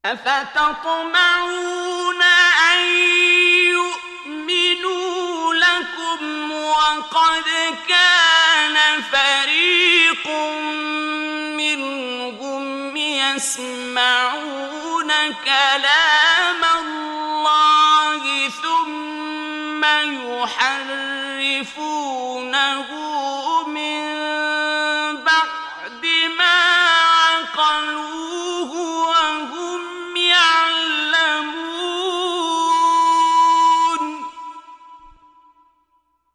أفتطمعون أن يؤمنوا لكم وقد كان فريق منهم يسمعون كلام